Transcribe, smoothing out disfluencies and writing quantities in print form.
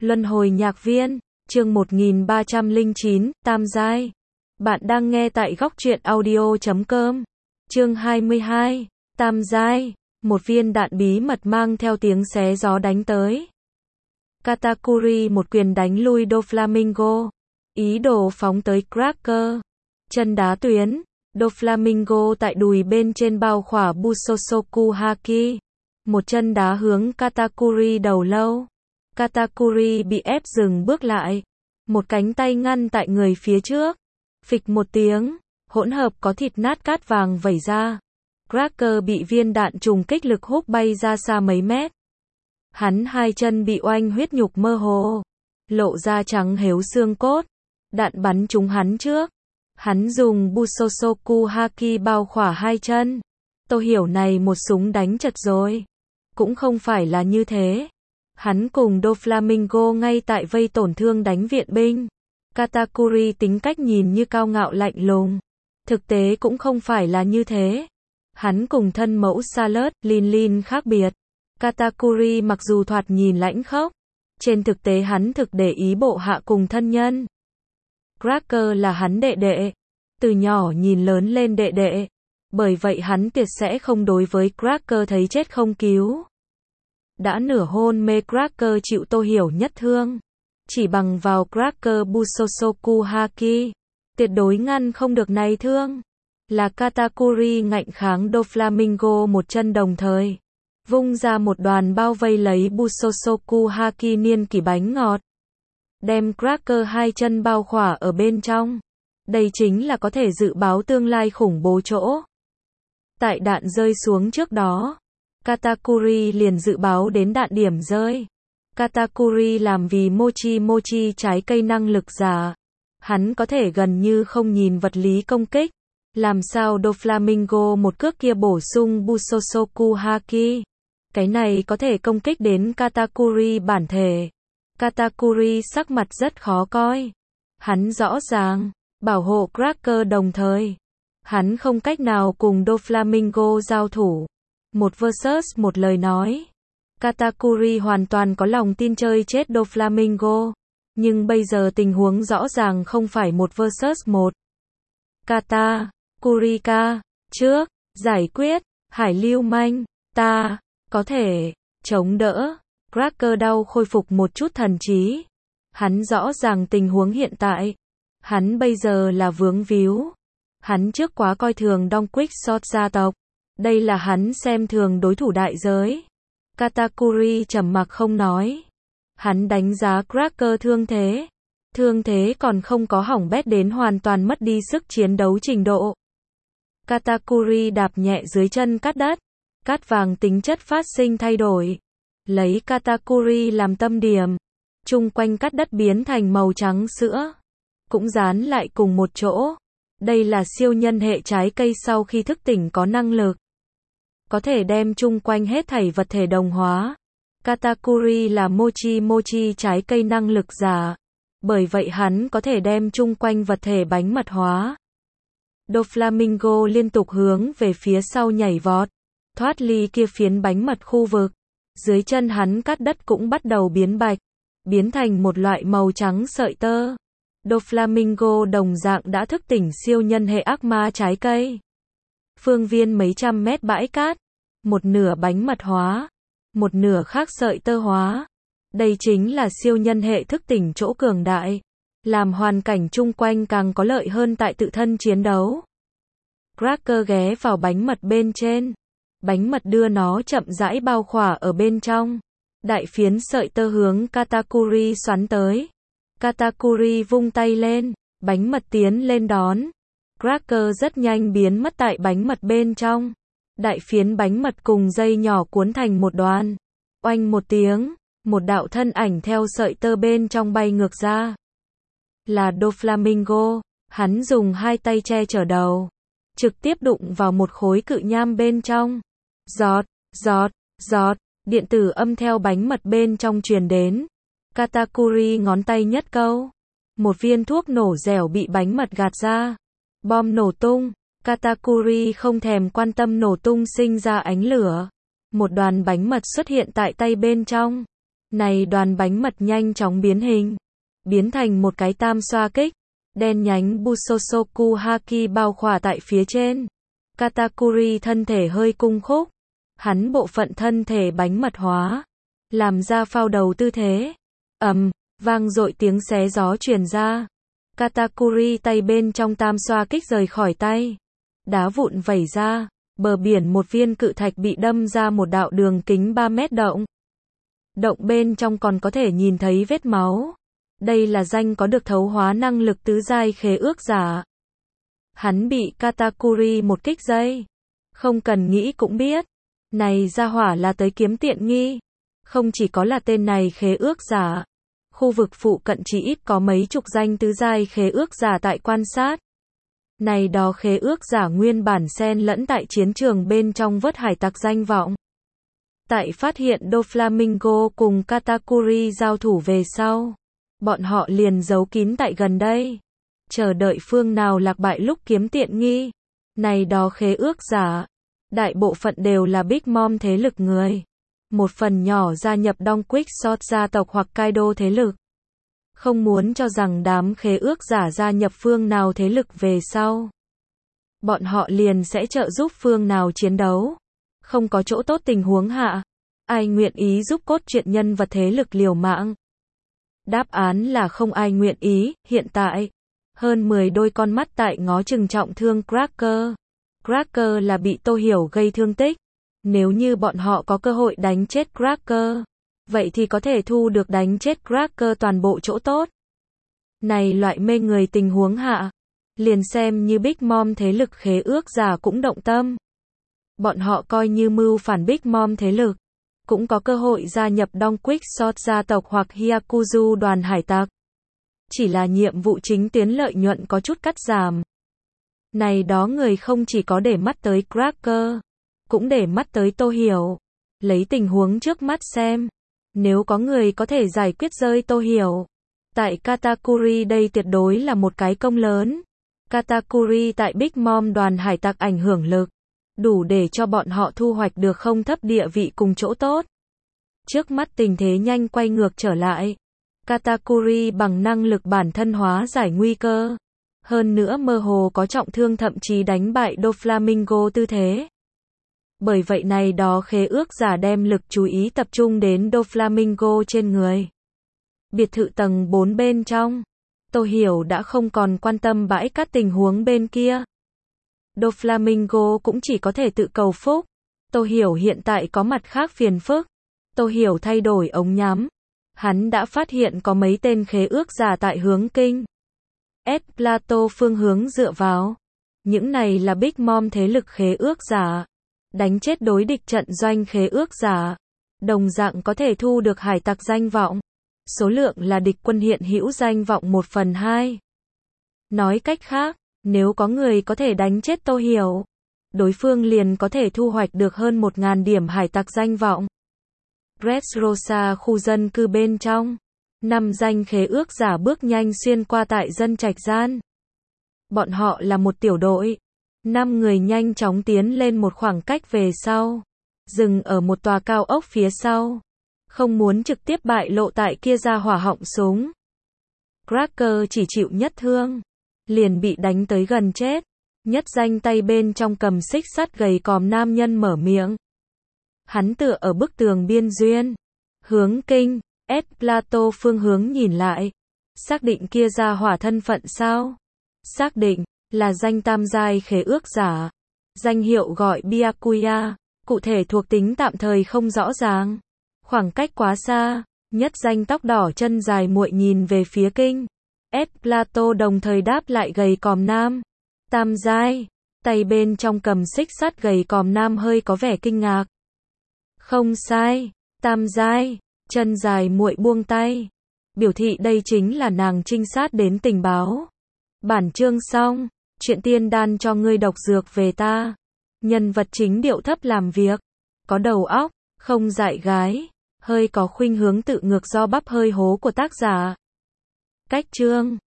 Luân hồi nhạc viên, chương 1309, Tam Giai. Bạn đang nghe tại góc truyện audio.com. Chương 22, Tam Giai. Một viên đạn bí mật mang theo tiếng xé gió đánh tới. Katakuri một quyền đánh lui Doflamingo. Ý đồ phóng tới Cracker. Chân đá tuyến. Doflamingo tại đùi bên trên bao khỏa Busosoku Haki. Một chân đá hướng Katakuri đầu lâu. Katakuri bị ép dừng bước lại. Một cánh tay ngăn tại người phía trước. Phịch một tiếng, hỗn hợp có thịt nát cát vàng vẩy ra. Cracker bị viên đạn trùng kích lực húc bay ra xa mấy mét. Hắn hai chân bị oanh huyết nhục mơ hồ, lộ ra trắng hếu xương cốt. Đạn bắn trúng hắn trước. Hắn dùng Busosoku Haki bao khỏa hai chân. Tôi hiểu này một súng đánh chật rồi. Cũng không phải là như thế. Hắn cùng Doflamingo ngay tại vây tổn thương đánh viện binh. Katakuri tính cách nhìn như cao ngạo lạnh lùng. Thực tế cũng không phải là như thế. Hắn cùng thân mẫu Salad, Lin khác biệt. Katakuri mặc dù thoạt nhìn lãnh khốc, trên thực tế hắn thực để ý bộ hạ cùng thân nhân. Cracker là hắn đệ đệ. Từ nhỏ nhìn lớn lên đệ đệ. Bởi vậy hắn tuyệt sẽ không đối với Cracker thấy chết không cứu. Đã nửa hôn mê Cracker chịu Tô Hiểu nhất thương. Chỉ bằng vào Cracker Busosoku Haki, tuyệt đối ngăn không được này thương. Là Katakuri ngạnh kháng Doflamingo một chân đồng thời. Vung ra một đoàn bao vây lấy Busosoku Haki niên kỷ bánh ngọt. Đem Cracker hai chân bao khỏa ở bên trong. Đây chính là có thể dự báo tương lai khủng bố chỗ. Tại đạn rơi xuống trước đó, Katakuri liền dự báo đến đạn điểm rơi. Katakuri làm vì mochi trái cây năng lực giả. Hắn có thể gần như không nhìn vật lý công kích. Làm sao Doflamingo một cước kia bổ sung Busosoku Haki. Cái này có thể công kích đến Katakuri bản thể. Katakuri sắc mặt rất khó coi. Hắn rõ ràng, bảo hộ Cracker đồng thời. Hắn không cách nào cùng Doflamingo giao thủ. Một versus một lời nói. Katakuri hoàn toàn có lòng tin chơi chết Doflamingo. Nhưng bây giờ tình huống rõ ràng không phải một versus một. Kurika, trước, giải quyết, hải lưu manh, ta, có thể, chống đỡ. Cracker đau khôi phục một chút thần trí. Hắn rõ ràng tình huống hiện tại. Hắn bây giờ là vướng víu. Hắn trước quá coi thường Dong Quixote gia tộc. Đây là hắn xem thường đối thủ đại giới. Katakuri trầm mặc không nói. Hắn đánh giá Cracker thương thế. Thương thế còn không có hỏng bét đến hoàn toàn mất đi sức chiến đấu trình độ. Katakuri đạp nhẹ dưới chân cát đất. Cát vàng tính chất phát sinh thay đổi. Lấy Katakuri làm tâm điểm. Chung quanh cát đất biến thành màu trắng sữa. Cũng dán lại cùng một chỗ. Đây là siêu nhân hệ trái cây sau khi thức tỉnh có năng lực. Có thể đem chung quanh hết thảy vật thể đồng hóa. Katakuri là mochi trái cây năng lực giả. Bởi vậy hắn có thể đem chung quanh vật thể bánh mật hóa. Doflamingo liên tục hướng về phía sau nhảy vọt. Thoát ly kia phiến bánh mật khu vực. Dưới chân hắn cát đất cũng bắt đầu biến bạch. Biến thành một loại màu trắng sợi tơ. Doflamingo đồng dạng đã thức tỉnh siêu nhân hệ ác ma trái cây. Phương viên mấy trăm mét bãi cát. Một nửa bánh mật hóa. Một nửa khác sợi tơ hóa. Đây chính là siêu nhân hệ thức tỉnh chỗ cường đại. Làm hoàn cảnh chung quanh càng có lợi hơn tại tự thân chiến đấu. Cracker ghé vào bánh mật bên trên. Bánh mật đưa nó chậm rãi bao khỏa ở bên trong. Đại phiến sợi tơ hướng Katakuri xoắn tới. Katakuri vung tay lên. Bánh mật tiến lên đón. Cracker rất nhanh biến mất tại bánh mật bên trong. Đại phiến bánh mật cùng dây nhỏ cuốn thành một đoàn. Oanh một tiếng. Một đạo thân ảnh theo sợi tơ bên trong bay ngược ra. Là Doflamingo. Hắn dùng hai tay che chở đầu. Trực tiếp đụng vào một khối cự nham bên trong. Giọt. Điện tử âm theo bánh mật bên trong truyền đến. Katakuri ngón tay nhất câu. Một viên thuốc nổ dẻo bị bánh mật gạt ra. Bom nổ tung. Katakuri không thèm quan tâm nổ tung sinh ra ánh lửa. Một đoàn bánh mật xuất hiện tại tay bên trong. Này đoàn bánh mật nhanh chóng biến hình, biến thành một cái tam xoa kích, đen nhánh Busosoku Haki bao khỏa tại phía trên. Katakuri thân thể hơi cung khúc, hắn bộ phận thân thể bánh mật hóa, làm ra phao đầu tư thế. Vang dội tiếng xé gió truyền ra. Katakuri tay bên trong tam xoa kích rời khỏi tay. Đá vụn vẩy ra, bờ biển một viên cự thạch bị đâm ra một đạo đường kính 3 mét động. Động bên trong còn có thể nhìn thấy vết máu. Đây là danh có được thấu hóa năng lực tứ giai khế ước giả. Hắn bị Katakuri một kích dây. Không cần nghĩ cũng biết. Này ra hỏa là tới kiếm tiện nghi. Không chỉ có là tên này khế ước giả. Khu vực phụ cận chỉ ít có mấy chục danh tứ giai khế ước giả tại quan sát. Này đó khế ước giả nguyên bản xen lẫn tại chiến trường bên trong vớt hải tặc danh vọng. Tại phát hiện Doflamingo cùng Katakuri giao thủ về sau, bọn họ liền giấu kín tại gần đây, chờ đợi phương nào lạc bại lúc kiếm tiện nghi. Này đó khế ước giả, đại bộ phận đều là Big Mom thế lực người. Một phần nhỏ gia nhập Đông Quick-Shot gia tộc hoặc Kaido thế lực. Không muốn cho rằng đám khế ước giả gia nhập phương nào thế lực về sau, bọn họ liền sẽ trợ giúp phương nào chiến đấu. Không có chỗ tốt tình huống hạ, ai nguyện ý giúp cốt truyện nhân vật thế lực liều mạng? Đáp án là không ai nguyện ý. Hiện tại, hơn 10 đôi con mắt tại ngó chừng trọng thương Cracker. Cracker là bị Tô Hiểu gây thương tích. Nếu như bọn họ có cơ hội đánh chết Cracker, vậy thì có thể thu được đánh chết Cracker toàn bộ chỗ tốt. Này loại mê người tình huống hạ, liền xem như Big Mom thế lực khế ước giả cũng động tâm. Bọn họ coi như mưu phản Big Mom thế lực, cũng có cơ hội gia nhập Đông Quick-Shot gia tộc hoặc Hyakuzu đoàn hải tặc. Chỉ là nhiệm vụ chính tuyến lợi nhuận có chút cắt giảm. Này đó người không chỉ có để mắt tới Cracker, cũng để mắt tới Tô Hiểu. Lấy tình huống trước mắt xem, nếu có người có thể giải quyết rơi Tô Hiểu, tại Katakuri đây tuyệt đối là một cái công lớn. Katakuri tại Big Mom đoàn hải tặc ảnh hưởng lực, đủ để cho bọn họ thu hoạch được không thấp địa vị cùng chỗ tốt. Trước mắt tình thế nhanh quay ngược trở lại. Katakuri bằng năng lực bản thân hóa giải nguy cơ. Hơn nữa mơ hồ có trọng thương thậm chí đánh bại Doflamingo tư thế. Bởi vậy này đó khế ước giả đem lực chú ý tập trung đến Doflamingo trên người. Biệt thự tầng 4 bên trong, Tô Hiểu đã không còn quan tâm bãi cát tình huống bên kia. Doflamingo cũng chỉ có thể tự cầu phúc. Tô Hiểu hiện tại có mặt khác phiền phức. Tô Hiểu thay đổi ống nhắm. Hắn đã phát hiện có mấy tên khế ước giả tại hướng kinh S Plateau phương hướng dựa vào. Những này là Big Mom thế lực khế ước giả. Đánh chết đối địch trận doanh khế ước giả, đồng dạng có thể thu được hải tặc danh vọng. Số lượng là địch quân hiện hữu danh vọng 1/2. Nói cách khác, nếu có người có thể đánh chết Tô Hiểu, đối phương liền có thể thu hoạch được hơn 1000 điểm hải tặc danh vọng. Dressrosa khu dân cư bên trong, 5 danh khế ước giả bước nhanh xuyên qua tại dân trạch gian. Bọn họ là một tiểu đội. 5 người nhanh chóng tiến lên một khoảng cách về sau, dừng ở một tòa cao ốc phía sau. Không muốn trực tiếp bại lộ tại kia ra hỏa họng súng. Cracker chỉ chịu nhất thương, liền bị đánh tới gần chết. Nhất danh tay bên trong cầm xích sắt gầy còm nam nhân mở miệng. Hắn tựa ở bức tường biên duyên, hướng kinh S Plateau phương hướng nhìn lại. Xác định kia ra hỏa thân phận sao? Xác định là danh tam giai khế ước giả. Danh hiệu gọi Byakuya, cụ thể thuộc tính tạm thời không rõ ràng. Khoảng cách quá xa, nhất danh tóc đỏ chân dài muội nhìn về phía kinh S Plateau đồng thời đáp lại gầy còm nam. Tam giai, tay bên trong cầm xích sắt gầy còm nam hơi có vẻ kinh ngạc. Không sai, tam giai, chân dài muội buông tay, biểu thị đây chính là nàng trinh sát đến tình báo. Bản chương xong, chuyện tiên đan cho ngươi độc dược về ta. Nhân vật chính điệu thấp làm việc, có đầu óc, không dại gái, hơi có khuynh hướng tự ngược do bắp hơi hố của tác giả. Cách chương